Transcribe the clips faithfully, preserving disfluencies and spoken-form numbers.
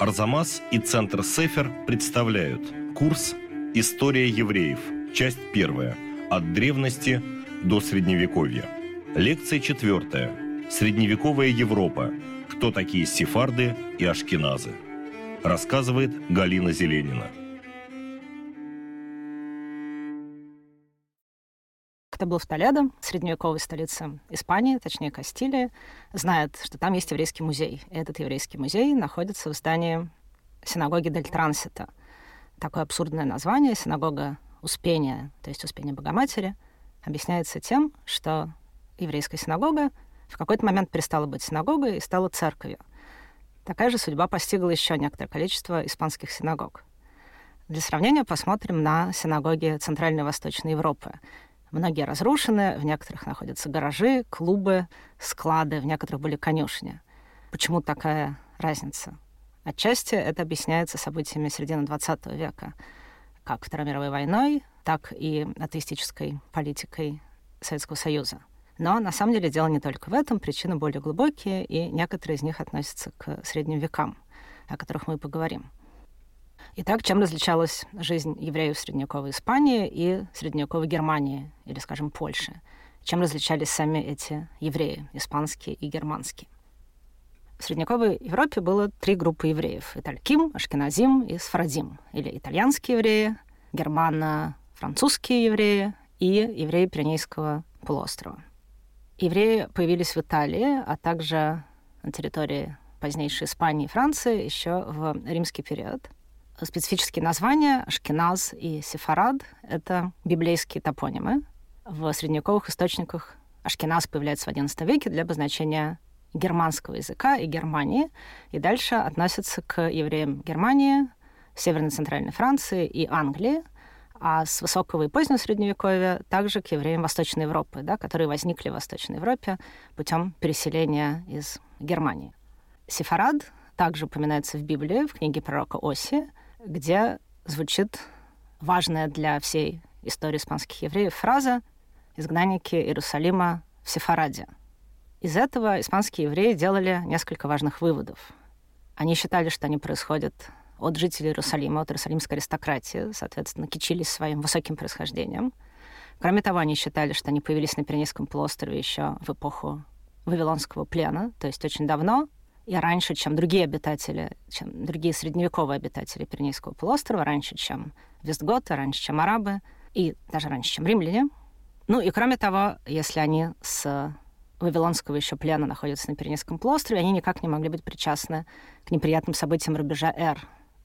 Арзамас и Центр Сефер представляют курс «История евреев», часть первая, от древности до Средневековья. Лекция четвертая. Средневековая Европа. Кто такие сефарды и ашкеназы? Рассказывает Галина Зеленина. Кто был в Толедо, средневековой столице Испании, точнее Кастилии, знает, что там есть еврейский музей. И этот еврейский музей находится в здании синагоги Дель Трансита. Такое абсурдное название — синагога Успения, то есть Успения Богоматери, объясняется тем, что еврейская синагога в какой-то момент перестала быть синагогой и стала церковью. Такая же судьба постигла еще некоторое количество испанских синагог. Для сравнения посмотрим на синагоги Центральной и Восточной Европы. Многие разрушены, в некоторых находятся гаражи, клубы, склады, в некоторых были конюшни. Почему такая разница? Отчасти это объясняется событиями середины двадцатого века, как Второй мировой войной, так и атеистической политикой Советского Союза. Но на самом деле дело не только в этом, причины более глубокие, и некоторые из них относятся к средним векам, о которых мы поговорим. Итак, чем различалась жизнь евреев в средневековой Испании и средневековой Германии, или, скажем, Польши? Чем различались сами эти евреи, испанские и германские? В средневековой Европе было три группы евреев: итальким, ашкеназим и сфарадим, или итальянские евреи, германо-французские евреи и евреи Пиренейского полуострова. Евреи появились в Италии, а также на территории позднейшей Испании и Франции еще в римский период. Специфические названия ашкеназ и сефарад — это библейские топонимы. В средневековых источниках ашкеназ появляется в одиннадцатом веке для обозначения германского языка и Германии, и дальше относятся к евреям Германии, Северной и Центральной Франции и Англии, а с высокого и позднего Средневековья также к евреям Восточной Европы, да, которые возникли в Восточной Европе путем переселения из Германии. Сефарад также упоминается в Библии, в книге пророка Осии, где звучит важная для всей истории испанских евреев фраза «Изгнанники Иерусалима в Сефараде». Из этого испанские евреи делали несколько важных выводов. Они считали, что они происходят от жителей Иерусалима, от иерусалимской аристократии, соответственно, кичились своим высоким происхождением. Кроме того, они считали, что они появились на Пиренейском полуострове еще в эпоху Вавилонского плена, то есть очень давно, и раньше, чем другие обитатели, чем другие средневековые обитатели Пиренейского полуострова, раньше, чем вестготы, раньше, чем арабы, и даже раньше, чем римляне. Ну и кроме того, если они с Вавилонского еще плена находятся на Пиренейском полуострове, они никак не могли быть причастны к неприятным событиям рубежа Эр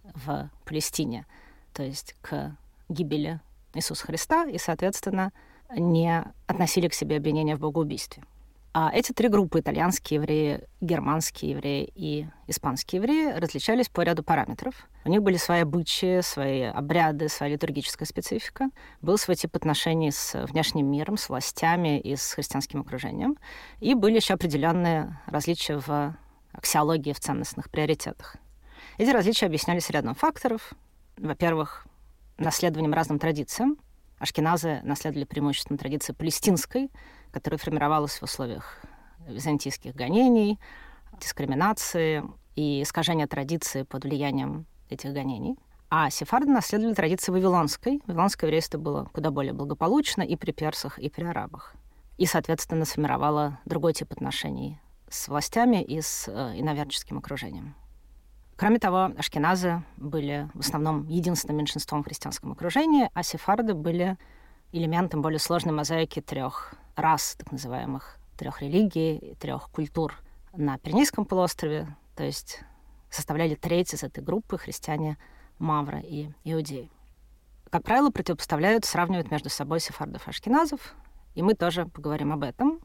в Палестине, то есть к гибели Иисуса Христа, и, соответственно, не относили к себе обвинения в богоубийстве. А эти три группы — итальянские евреи, германские евреи и испанские евреи — различались по ряду параметров. У них были свои обычаи, свои обряды, своя литургическая специфика. Был свой тип отношений с внешним миром, с властями и с христианским окружением. И были еще определенные различия в аксиологии, в ценностных приоритетах. Эти различия объяснялись рядом факторов. Во-первых, наследованием разным традициям. Ашкеназы наследовали преимущественно традиции палестинской, которая формировалась в условиях византийских гонений, дискриминации и искажения традиции под влиянием этих гонений. А сефарды наследовали традиции вавилонской. Вавилонское еврейство было куда более благополучно и при персах, и при арабах. И, соответственно, сформировало другой тип отношений с властями и с э, иноверческим окружением. Кроме того, ашкеназы были в основном единственным меньшинством в христианском окружении, а сефарды были элементом более сложной мозаики трех рас, так называемых, трех религий, трех культур на Пиренейском полуострове, то есть составляли треть из этой группы христиане Мавра и иудеи. Как правило, противопоставляют, сравнивают между собой сефардов и ашкеназов, и мы тоже поговорим об этом.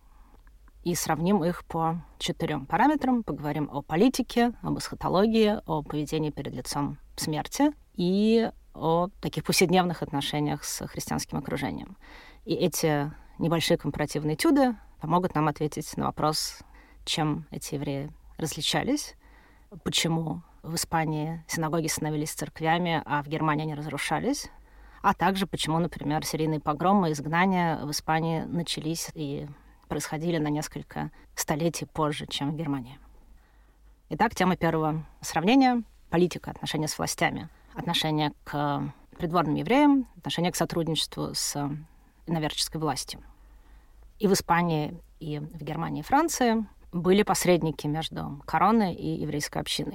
И сравним их по четырем параметрам. Поговорим о политике, об эсхатологии, о поведении перед лицом смерти и о таких повседневных отношениях с христианским окружением. И эти небольшие компаративные этюды помогут нам ответить на вопрос, чем эти евреи различались, почему в Испании синагоги становились церквями, а в Германии они разрушались, а также почему, например, серийные погромы и изгнания в Испании начались и происходили на несколько столетий позже, чем в Германии. Итак, тема первого сравнения политика, отношения с властями, отношения к придворным евреям, отношения к сотрудничеству с иноверческой властью. И в Испании, и в Германии, и Франции были посредники между короной и еврейской общиной.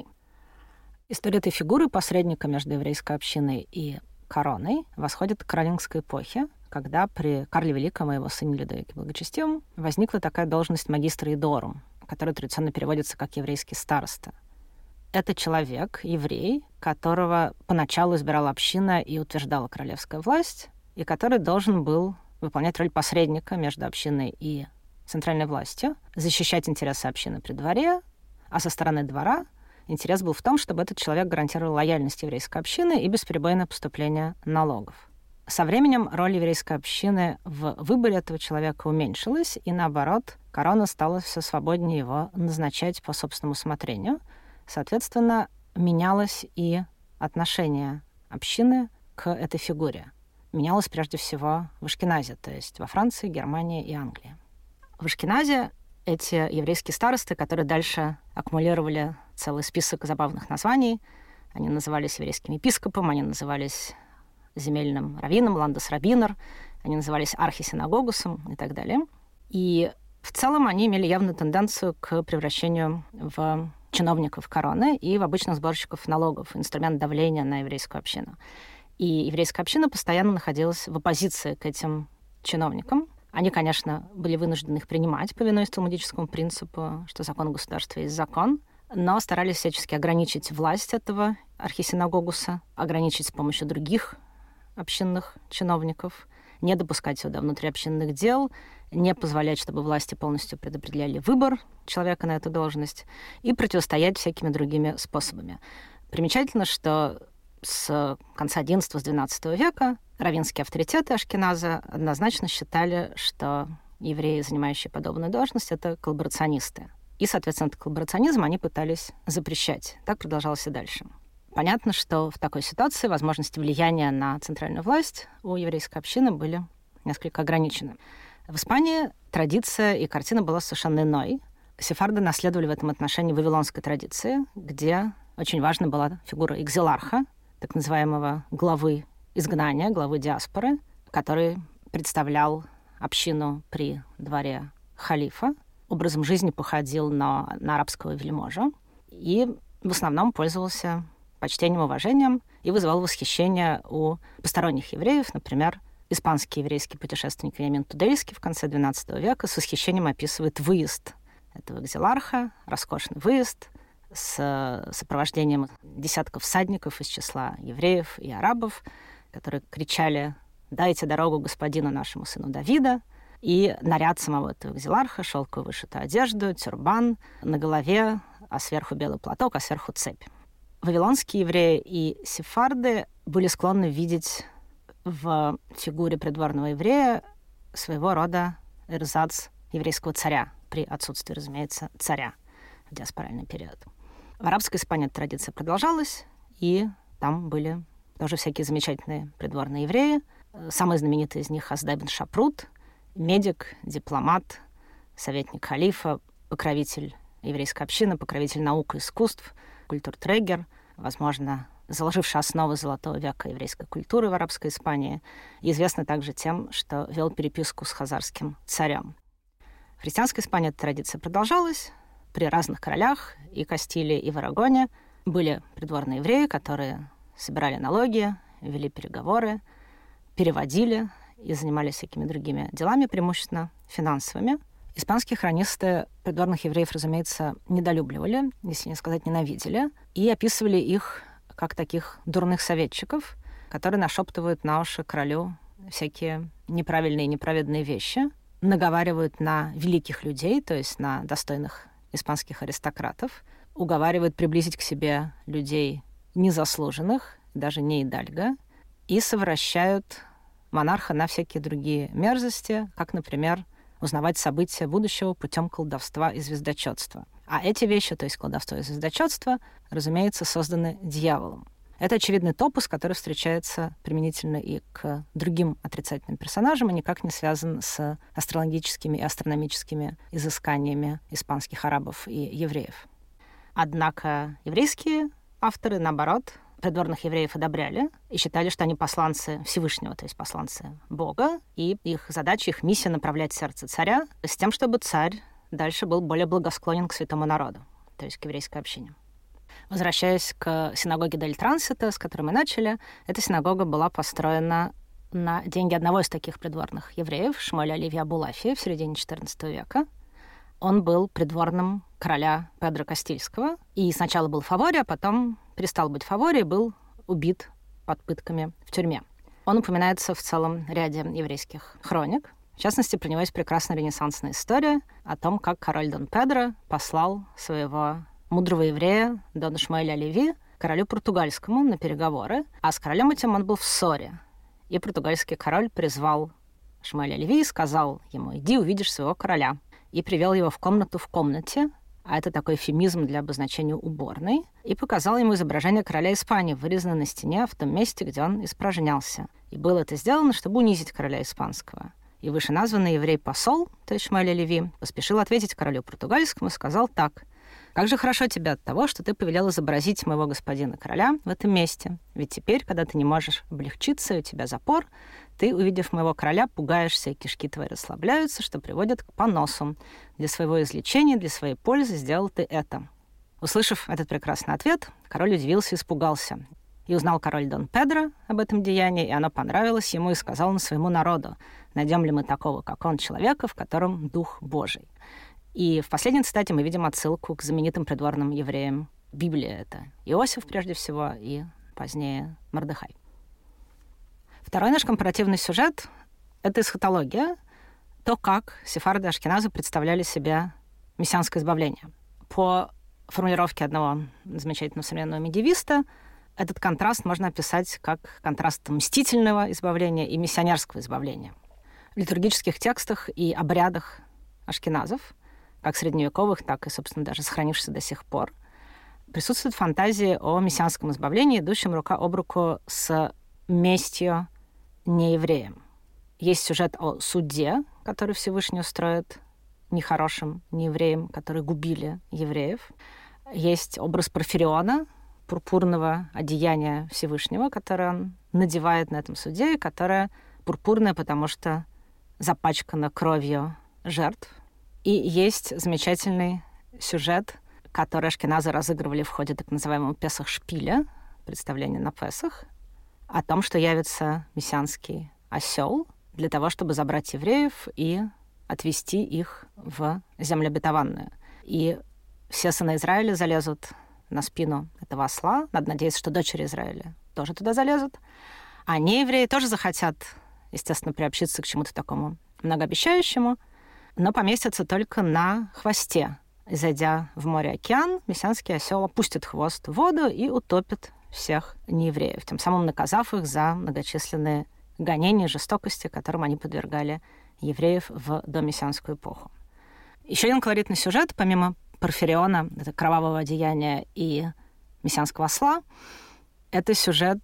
История этой фигуры посредника между еврейской общиной и короной восходит к каролингской эпохе, когда при Карле Великом и его сыне Людовике Благочестивом возникла такая должность магистра идорум, которая традиционно переводится как еврейский староста. Это человек, еврей, которого поначалу избирала община и утверждала королевская власть, и который должен был выполнять роль посредника между общиной и центральной властью, защищать интересы общины при дворе, а со стороны двора интерес был в том, чтобы этот человек гарантировал лояльность еврейской общины и бесперебойное поступление налогов. Со временем роль еврейской общины в выборе этого человека уменьшилась, и наоборот, корона стала все свободнее его назначать по собственному усмотрению. Соответственно, менялось и отношение общины к этой фигуре. Менялось прежде всего в Ашкеназе, то есть во Франции, Германии и Англии. В Ашкеназе эти еврейские старосты, которые дальше аккумулировали целый список забавных названий, они назывались еврейским епископом, они назывались земельным раввином, ландес-раввинер, они назывались архисинагогусом и так далее. И в целом они имели явную тенденцию к превращению в чиновников короны и в обычных сборщиков налогов, инструмент давления на еврейскую общину. И еврейская община постоянно находилась в оппозиции к этим чиновникам. Они, конечно, были вынуждены их принимать, повинуясь талмудическому принципу, что закон государства есть закон, но старались всячески ограничить власть этого архисинагогуса, ограничить с помощью других общинных чиновников, не допускать сюда внутриобщинных дел, не позволять, чтобы власти полностью предопределяли выбор человека на эту должность и противостоять всякими другими способами. Примечательно, что с конца одиннадцатого-двенадцатого века раввинские авторитеты Ашкеназа однозначно считали, что евреи, занимающие подобную должность, это коллаборационисты. И, соответственно, этот коллаборационизм они пытались запрещать. Так продолжалось и дальше. Понятно, что в такой ситуации возможности влияния на центральную власть у еврейской общины были несколько ограничены. В Испании традиция и картина была совершенно иной. Сефарды наследовали в этом отношении вавилонской традиции, где очень важна была фигура экзиларха, так называемого главы изгнания, главы диаспоры, который представлял общину при дворе халифа, образом жизни походил на, на арабского вельможу и в основном пользовался почтением и уважением и вызывал восхищение у посторонних евреев. Например, испанский еврейский путешественник Вениамин Тудельский в конце двенадцатого века с восхищением описывает выезд этого экзиларха, роскошный выезд с сопровождением десятков всадников из числа евреев и арабов, которые кричали «Дайте дорогу господину нашему сыну Давида». И наряд самого этого экзиларха, шелковую вышитую одежду, тюрбан, на голове, а сверху белый платок, а сверху цепь. Вавилонские евреи и сефарды были склонны видеть в фигуре придворного еврея своего рода эрзац еврейского царя, при отсутствии, разумеется, царя в диаспоральный период. В арабской Испании эта традиция продолжалась, и там были тоже всякие замечательные придворные евреи. Самый знаменитый из них Хасдай бен Шапрут, медик, дипломат, советник халифа, покровитель еврейской общины, покровитель наук и искусств, культуртрегер, возможно, заложивший основы золотого века еврейской культуры в арабской Испании, и известный также тем, что вел переписку с хазарским царем. В христианской Испании эта традиция продолжалась. При разных королях и Кастилии, и в Арагоне были придворные евреи, которые собирали налоги, вели переговоры, переводили и занимались всякими другими делами, преимущественно финансовыми. Испанские хронисты придворных евреев, разумеется, недолюбливали, если не сказать ненавидели, и описывали их как таких дурных советчиков, которые нашептывают на уши королю всякие неправильные и неправедные вещи, наговаривают на великих людей, то есть на достойных испанских аристократов, уговаривают приблизить к себе людей незаслуженных, даже не идальго, и совращают монарха на всякие другие мерзости, как, например, узнавать события будущего путем колдовства и звездочетства. А эти вещи, то есть колдовство и звездочетство, разумеется, созданы дьяволом. Это очевидный топос, который встречается применительно и к другим отрицательным персонажам, и никак не связан с астрологическими и астрономическими изысканиями испанских арабов и евреев. Однако еврейские авторы, наоборот, придворных евреев одобряли и считали, что они посланцы Всевышнего, то есть посланцы Бога, и их задача, их миссия — направлять сердце царя с тем, чтобы царь дальше был более благосклонен к святому народу, то есть к еврейской общине. Возвращаясь к синагоге Дель Трансита, с которой мы начали, эта синагога была построена на деньги одного из таких придворных евреев, Шмуэля Леви Абулафи, в середине четырнадцатого века. Он был придворным короля Педро Кастильского, и сначала был в фаворе, а потом перестал быть в фаворе и был убит под пытками в тюрьме. Он упоминается в целом ряде еврейских хроник. В частности, про него есть прекрасная ренессансная история о том, как король Дон Педро послал своего мудрого еврея Дона Шмуэля Леви королю португальскому на переговоры, а с королем этим он был в ссоре. И португальский король призвал Шмуэля Леви и сказал ему: «Иди, увидишь своего короля». И привел его в комнату в комнате, а это такой эвфемизм для обозначения уборной, и показал ему изображение короля Испании, вырезанное на стене в том месте, где он испражнялся. И было это сделано, чтобы унизить короля испанского. И вышеназванный еврей-посол, то есть Шмуэль Леви, поспешил ответить королю португальскому и сказал так: «Как же хорошо тебе от того, что ты повелел изобразить моего господина короля в этом месте. Ведь теперь, когда ты не можешь облегчиться, и у тебя запор, ты, увидев моего короля, пугаешься, и кишки твои расслабляются, что приводит к поносу. Для своего излечения, для своей пользы сделал ты это». Услышав этот прекрасный ответ, король удивился и испугался. И узнал король Дон Педро об этом деянии, и оно понравилось ему, и сказал он своему народу: «Найдем ли мы такого, как он, человека, в котором Дух Божий?» И в последней цитате мы видим отсылку к знаменитым придворным евреям. Библия — это Иосиф, прежде всего, и позднее Мордехай. Второй наш компаративный сюжет — это эсхатология, то, как сефарды и ашкеназы представляли себе мессианское избавление. По формулировке одного замечательного современного медиевиста, этот контраст можно описать как контраст мстительного избавления и миссионерского избавления. В литургических текстах и обрядах ашкеназов, как средневековых, так и, собственно, даже сохранившихся до сих пор, присутствует фантазия о мессианском избавлении, идущем рука об руку с местью неевреям. Есть сюжет о суде, который Всевышний устроит нехорошим неевреям, которые губили евреев. Есть образ Порфириона, пурпурного одеяния Всевышнего, которое он надевает на этом суде, и которое пурпурное, потому что запачкано кровью жертв. И есть замечательный сюжет, который ашкеназы разыгрывали в ходе так называемого Песах-шпиля, представления на Песах, о том, что явится мессианский осел для того, чтобы забрать евреев и отвести их в землю обетованную. И все сыны Израиля залезут на спину этого осла. Надо надеяться, что дочери Израиля тоже туда залезут. А неевреи тоже захотят, естественно, приобщиться к чему-то такому многообещающему, но поместятся только на хвосте. И, зайдя в море-океан, мессианский осел опустит хвост в воду и утопит всех неевреев, тем самым наказав их за многочисленные гонения и жестокости, которым они подвергали евреев в домессианскую эпоху. Еще один колоритный сюжет, помимо Порфириона, это кровавого одеяния и мессианского осла, это сюжет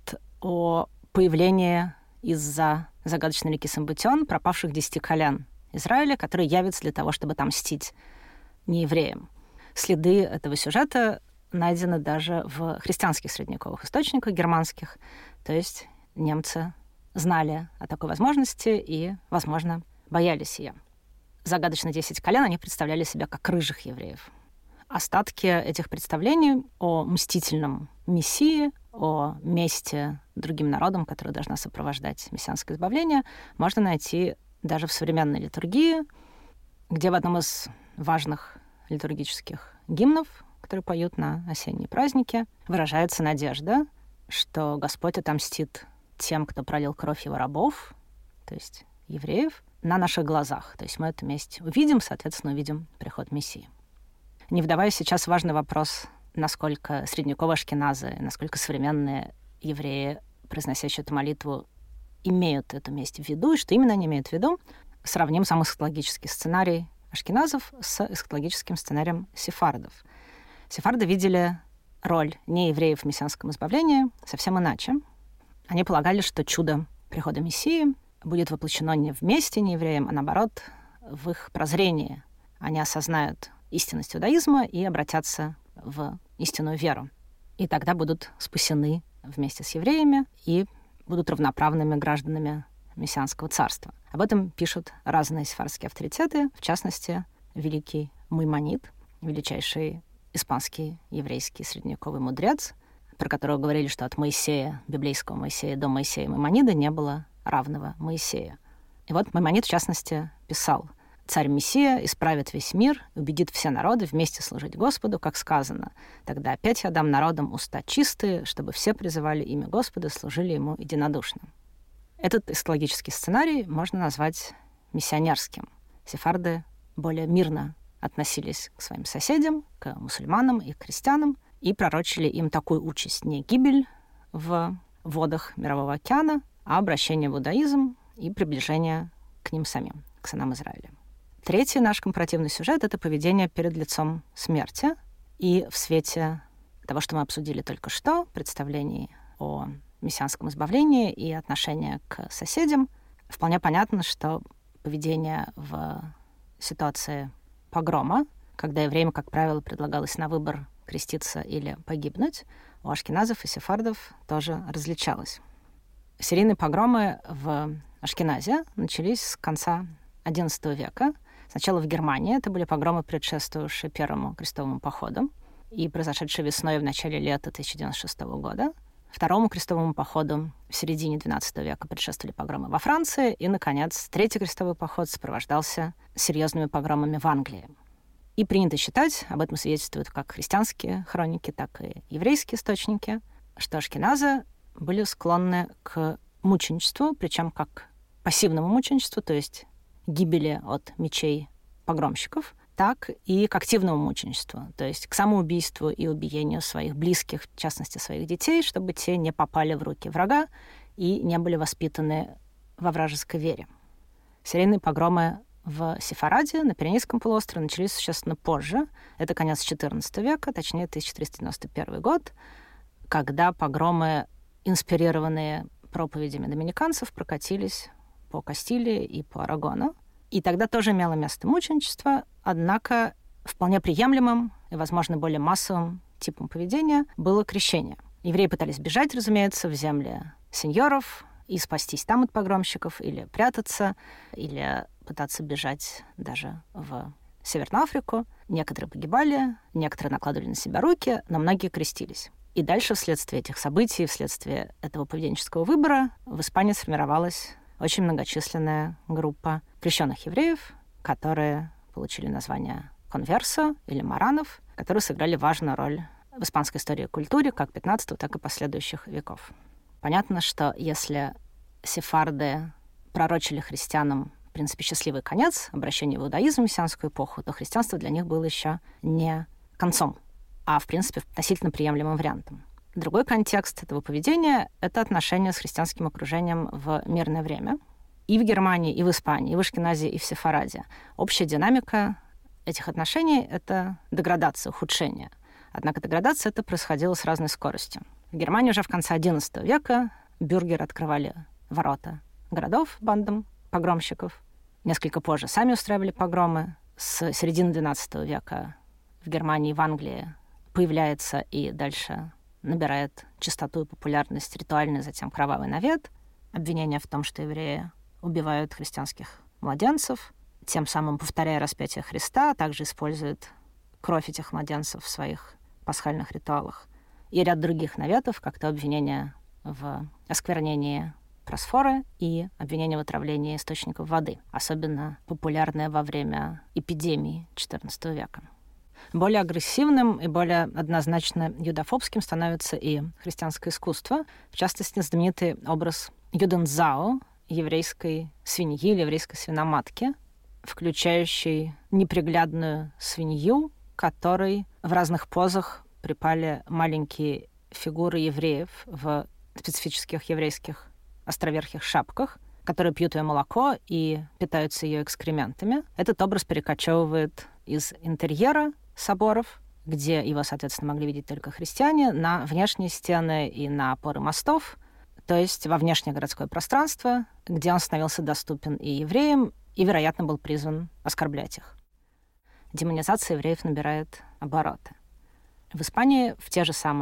о появлении из-за загадочной реки Самбутен пропавших десяти колян Израиля, которые явятся для того, чтобы отомстить неевреям. Следы этого сюжета найдены даже в христианских средневековых источниках германских, то есть немцы знали о такой возможности и, возможно, боялись ее. Загадочные десять колен они представляли себя как рыжих евреев. Остатки этих представлений о мстительном мессии, о мести другим народам, которые должны сопровождать мессианское избавление, можно найти даже в современной литургии, где в одном из важных литургических гимнов, которые поют на осенние праздники, выражается надежда, что Господь отомстит тем, кто пролил кровь его рабов, то есть евреев, на наших глазах. То есть мы эту месть увидим, соответственно, увидим приход Мессии. Не вдаваясь сейчас в важный вопрос, насколько средневековые ашкеназы, насколько современные евреи, произносящие эту молитву, имеют эту месть в виду, и что именно они имеют в виду, сравним сам эсхатологический сценарий ашкеназов с эсхатологическим сценарием сефардов. Сефарды видели роль неевреев в мессианском избавлении совсем иначе. Они полагали, что чудо прихода Мессии будет воплощено не в мести неевреям, а наоборот, в их прозрении. Они осознают истинность иудаизма и обратятся в истинную веру. и тогда будут спасены вместе с евреями и будут равноправными гражданами Мессианского царства. Об этом пишут разные сефардские авторитеты, в частности, великий Маймонид, величайший испанский еврейский средневековый мудрец, про которого говорили, что от Моисея, библейского Моисея до Моисея Маймонида не было равного Моисея. И вот Маймонид, в частности, писал: «Царь-мессия исправит весь мир, убедит все народы вместе служить Господу, как сказано. Тогда опять я дам народам уста чистые, чтобы все призывали имя Господа, служили ему единодушно». Этот эсхатологический сценарий можно назвать миссионерским. Сефарды более мирно относились к своим соседям, к мусульманам и к христианам, и пророчили им такую участь: не гибель в водах Мирового океана, а обращение в иудаизм и приближение к ним самим, к сынам Израиля. Третий наш компаративный сюжет — это поведение перед лицом смерти. И в свете того, что мы обсудили только что, представлений о мессианском избавлении и отношения к соседям, вполне понятно, что поведение в ситуации погрома, когда евреям, как правило, предлагалось на выбор креститься или погибнуть, у ашкеназов и сефардов тоже различалось. Серийные погромы в Ашкеназе начались с конца одиннадцатого века. Сначала в Германии. Это были погромы, предшествовавшие Первому крестовому походу и произошедшие весной и в начале лета тысяча девятьсот девяносто шестого года. Второму крестовому походу в середине двенадцатого века предшествовали погромы во Франции. И, наконец, Третий крестовый поход сопровождался серьезными погромами в Англии. И принято считать, об этом свидетельствуют как христианские хроники, так и еврейские источники, что ашкеназы были склонны к мученичеству, причем как пассивному мученичеству, то есть гибели от мечей погромщиков, так и к активному мученичеству, то есть к самоубийству и убиению своих близких, в частности, своих детей, чтобы те не попали в руки врага и не были воспитаны во вражеской вере. Серийные погромы в Сефараде, на Пиренейском полуострове, начались существенно позже. Это конец четырнадцатого века, точнее, тысяча триста девяносто первый год, когда погромы, инспирированные проповедями доминиканцев, прокатились по Кастилии и по Арагону. И тогда тоже имело место мученичество, однако вполне приемлемым и, возможно, более массовым типом поведения было крещение. Евреи пытались бежать, разумеется, в земли сеньоров и спастись там от погромщиков, или прятаться, или пытаться бежать даже в Северную Африку. Некоторые погибали, некоторые накладывали на себя руки, но многие крестились. И дальше, вследствие этих событий, вследствие этого поведенческого выбора, в Испании сформировалась очень многочисленная группа крещенных евреев, которые получили название конверсо или маранов, которые сыграли важную роль в испанской истории и культуре как пятнадцатого, так и последующих веков. Понятно, что если сефарды пророчили христианам, в принципе, счастливый конец, обращение в иудаизм в мессианскую эпоху, то христианство для них было еще не концом, а, в принципе, относительно приемлемым вариантом. Другой контекст этого поведения — это отношения с христианским окружением в мирное время. И в Германии, и в Испании, и в Ашкеназе, и в Сефараде. Общая динамика этих отношений — это деградация, ухудшение. Однако деградация это происходила с разной скоростью. В Германии уже в конце одиннадцатого века бюргеры открывали ворота городов бандам погромщиков. Несколько позже сами устраивали погромы. С середины двенадцатого века в Германии и в Англии появляется и дальше набирает частоту и популярность ритуальный, затем кровавый навет, обвинение в том, что евреи убивают христианских младенцев, тем самым повторяя распятие Христа, а также используют кровь этих младенцев в своих пасхальных ритуалах. И ряд других наветов, как то обвинение в осквернении просфоры и обвинение в отравлении источников воды, особенно популярное во время эпидемии четырнадцатого века. Более агрессивным и более однозначно юдофобским становится и христианское искусство, в частности, знаменитый образ юдензао, еврейской свиньи или еврейской свиноматки, включающий неприглядную свинью, которой в разных позах припали маленькие фигуры евреев в специфических еврейских островерхих шапках, которые пьют ее молоко и питаются ее экскрементами. Этот образ перекочевывает из интерьера соборов, где его, соответственно, могли видеть только христиане, на внешние стены и на опоры мостов, то есть во внешнее городское пространство, где он становился доступен и евреям, и, вероятно, был призван оскорблять их. Демонизация евреев набирает обороты. В Испании в те же самые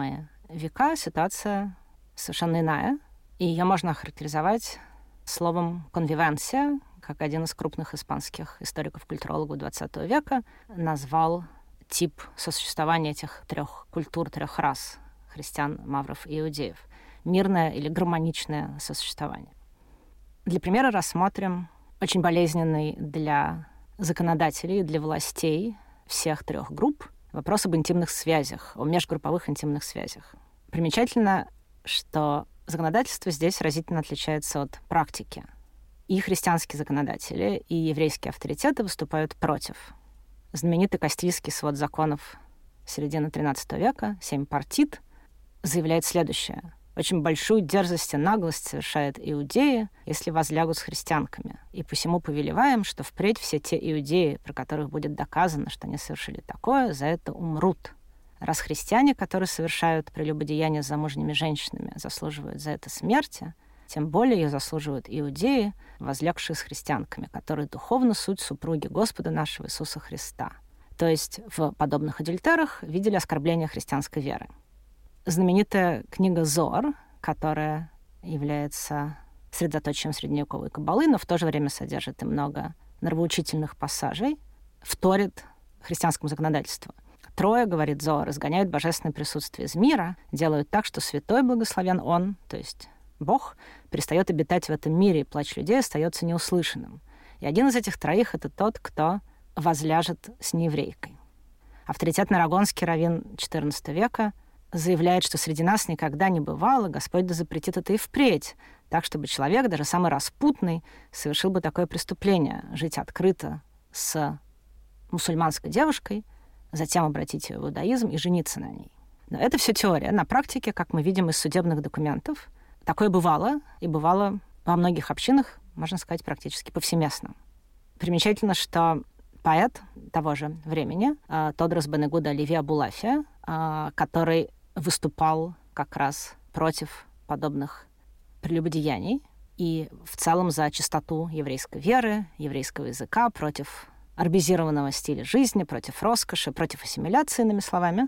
века ситуация совершенно иная, и ее можно охарактеризовать словом «конвивенция», как один из крупных испанских историков-культурологов двадцатого века назвал тип сосуществования этих трех культур, трех рас — христиан, мавров и иудеев. Мирное или гармоничное сосуществование. Для примера рассмотрим очень болезненный для законодателей, для властей всех трех групп вопрос об интимных связях, о межгрупповых интимных связях. Примечательно, что законодательство здесь разительно отличается от практики. И христианские законодатели, и еврейские авторитеты выступают против. Знаменитый Кастильский свод законов середины тринадцатого века, семь партит, заявляет следующее. Очень большую дерзость и наглость совершают иудеи, если возлягут с христианками. И посему повелеваем, что впредь все те иудеи, про которых будет доказано, что они совершили такое, за это умрут. Раз христиане, которые совершают прелюбодеяние с замужними женщинами, заслуживают за это смерти, тем более ее заслуживают иудеи, возлягшие с христианками, которые духовно суть супруги Господа нашего Иисуса Христа. То есть в подобных адюльтерах видели оскорбление христианской веры. Знаменитая книга Зоар, которая является средоточием средневековой каббалы, но в то же время содержит и много нравоучительных пассажей, вторит христианскому законодательству. Трое, говорит Зоар, изгоняют божественное присутствие из мира, делают так, что святой благословен Он, то есть Бог, перестает обитать в этом мире, и плач людей остается неуслышанным. И один из этих троих — это тот, кто возляжет с нееврейкой. Авторитетный арагонский раввин четырнадцатого века заявляет, что среди нас никогда не бывало, Господь да запретит это и впредь, так, чтобы человек, даже самый распутный, совершил бы такое преступление — жить открыто с мусульманской девушкой, затем обратить ее в иудаизм и жениться на ней. Но это все теория. На практике, как мы видим из судебных документов, такое бывало, и бывало во многих общинах, можно сказать, практически повсеместно. Примечательно, что поэт того же времени, Тодрос бен Игуда Леви Абулафия, который выступал как раз против подобных прелюбодеяний и в целом за чистоту еврейской веры, еврейского языка, против арбизированного стиля жизни, против роскоши, против ассимиляции, иными словами,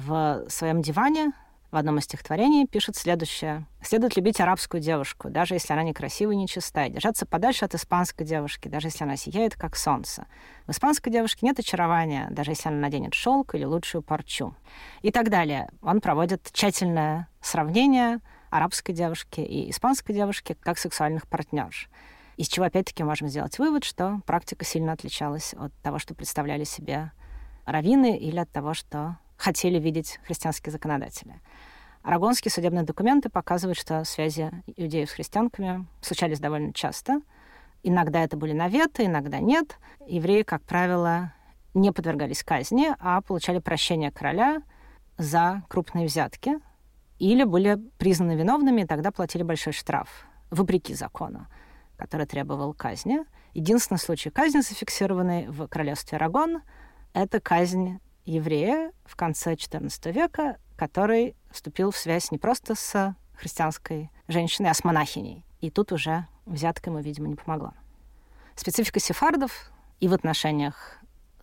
в своем диване в одном из стихотворений пишет следующее. «Следует любить арабскую девушку, даже если она некрасивая и нечистая, держаться подальше от испанской девушки, даже если она сияет, как солнце. В испанской девушке нет очарования, даже если она наденет шелк или лучшую парчу». И так далее. Он проводит тщательное сравнение арабской девушки и испанской девушки как сексуальных партнерш. Из чего, опять-таки, можем сделать вывод, что практика сильно отличалась от того, что представляли себе раввины, или от того, что хотели видеть христианские законодатели. Арагонские судебные документы показывают, что связи иудеев с христианками случались довольно часто. Иногда это были наветы, иногда нет. Евреи, как правило, не подвергались казни, а получали прощение короля за крупные взятки или были признаны виновными, и тогда платили большой штраф, вопреки закону, который требовал казни. Единственный случай казни, зафиксированный в королевстве Арагон, это казнь еврея в конце четырнадцатого века, который вступил в связь не просто с христианской женщиной, а с монахиней. И тут уже взятка ему, видимо, не помогла. Специфика сефардов и в отношениях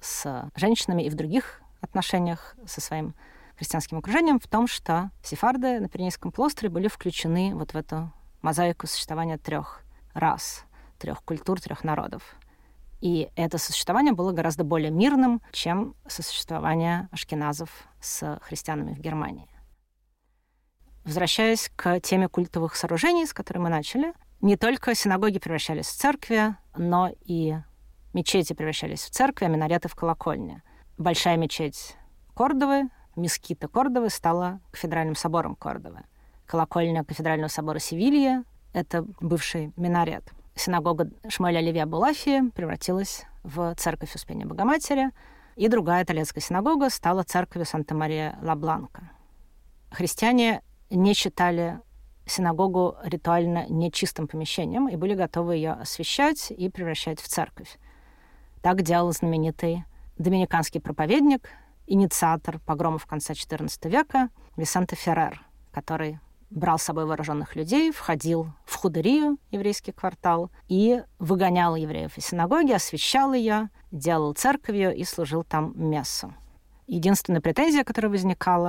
с женщинами, и в других отношениях со своим христианским окружением в том, что сефарды на Пиренейском полуострове были включены вот в эту мозаику существования трех рас, трех культур, трех народов. И это сосуществование было гораздо более мирным, чем сосуществование ашкеназов с христианами в Германии. Возвращаясь к теме культовых сооружений, с которой мы начали, не только синагоги превращались в церкви, но и мечети превращались в церкви, а минареты в колокольни. Большая мечеть Кордовы, мескита Кордовы, стала кафедральным собором Кордовы. Колокольня кафедрального собора Севильи — это бывший минарет. Синагога Шмуэля Леви Абулафии превратилась в церковь Успения Богоматери, и другая толедская синагога стала церковью Санта-Мария-Ла-Бланка. Христиане не считали синагогу ритуально нечистым помещением и были готовы ее освящать и превращать в церковь. Так делал знаменитый доминиканский проповедник, инициатор погромов конца четырнадцатого века Висенте Феррер, который брал с собой вооруженных людей, входил в Худерию, еврейский квартал, и выгонял евреев из синагоги, освящал ее, делал церковью и служил там мессу. Единственная претензия, которая возникала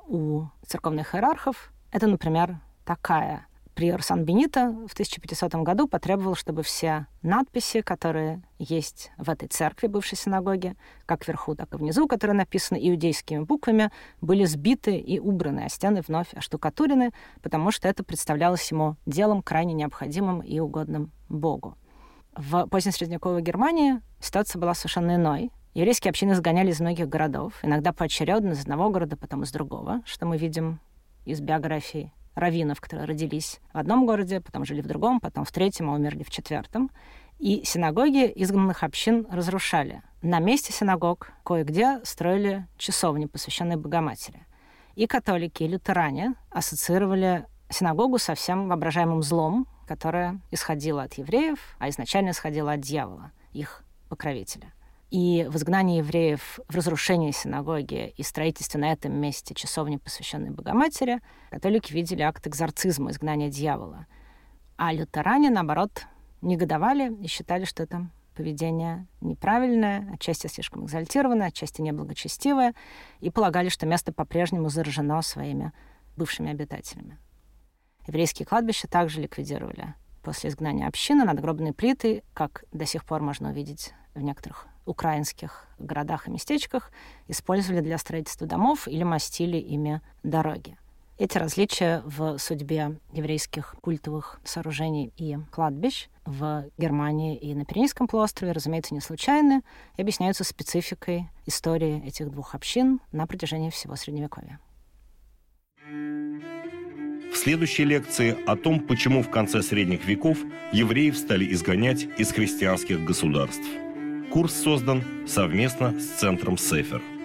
у церковных иерархов, это, например, такая. Приор Сан-Бенито в тысяча пятисотом году потребовал, чтобы все надписи, которые есть в этой церкви, бывшей синагоге, как вверху, так и внизу, которые написаны иудейскими буквами, были сбиты и убраны, а стены вновь оштукатурены, потому что это представлялось ему делом крайне необходимым и угодным Богу. В позднесредневековой Германии ситуация была совершенно иной. Еврейские общины сгоняли из многих городов, иногда поочередно из одного города, потом из другого, что мы видим из биографий раввинов, которые родились в одном городе, потом жили в другом, потом в третьем, а умерли в четвертом. И синагоги изгнанных общин разрушали. На месте синагог кое-где строили часовни, посвященные Богоматери. И католики, и лютеране ассоциировали синагогу со всем воображаемым злом, которое исходило от евреев, а изначально исходило от дьявола, их покровителя. И в изгнании евреев, в разрушении синагоги и строительстве на этом месте часовни, посвященной Богоматери, католики видели акт экзорцизма, изгнания дьявола. А лютеране, наоборот, негодовали и считали, что это поведение неправильное, отчасти слишком экзальтированное, отчасти неблагочестивое, и полагали, что место по-прежнему заражено своими бывшими обитателями. Еврейские кладбища также ликвидировали после изгнания общины. Надгробные плиты, как до сих пор можно увидеть в некоторых украинских городах и местечках, использовали для строительства домов или мастили ими дороги. Эти различия в судьбе еврейских культовых сооружений и кладбищ в Германии и на Пиренейском полуострове, разумеется, не случайны и объясняются спецификой истории этих двух общин на протяжении всего Средневековья. В следующей лекции о том, почему в конце средних веков евреев стали изгонять из христианских государств. Курс создан совместно с Центром Сефер.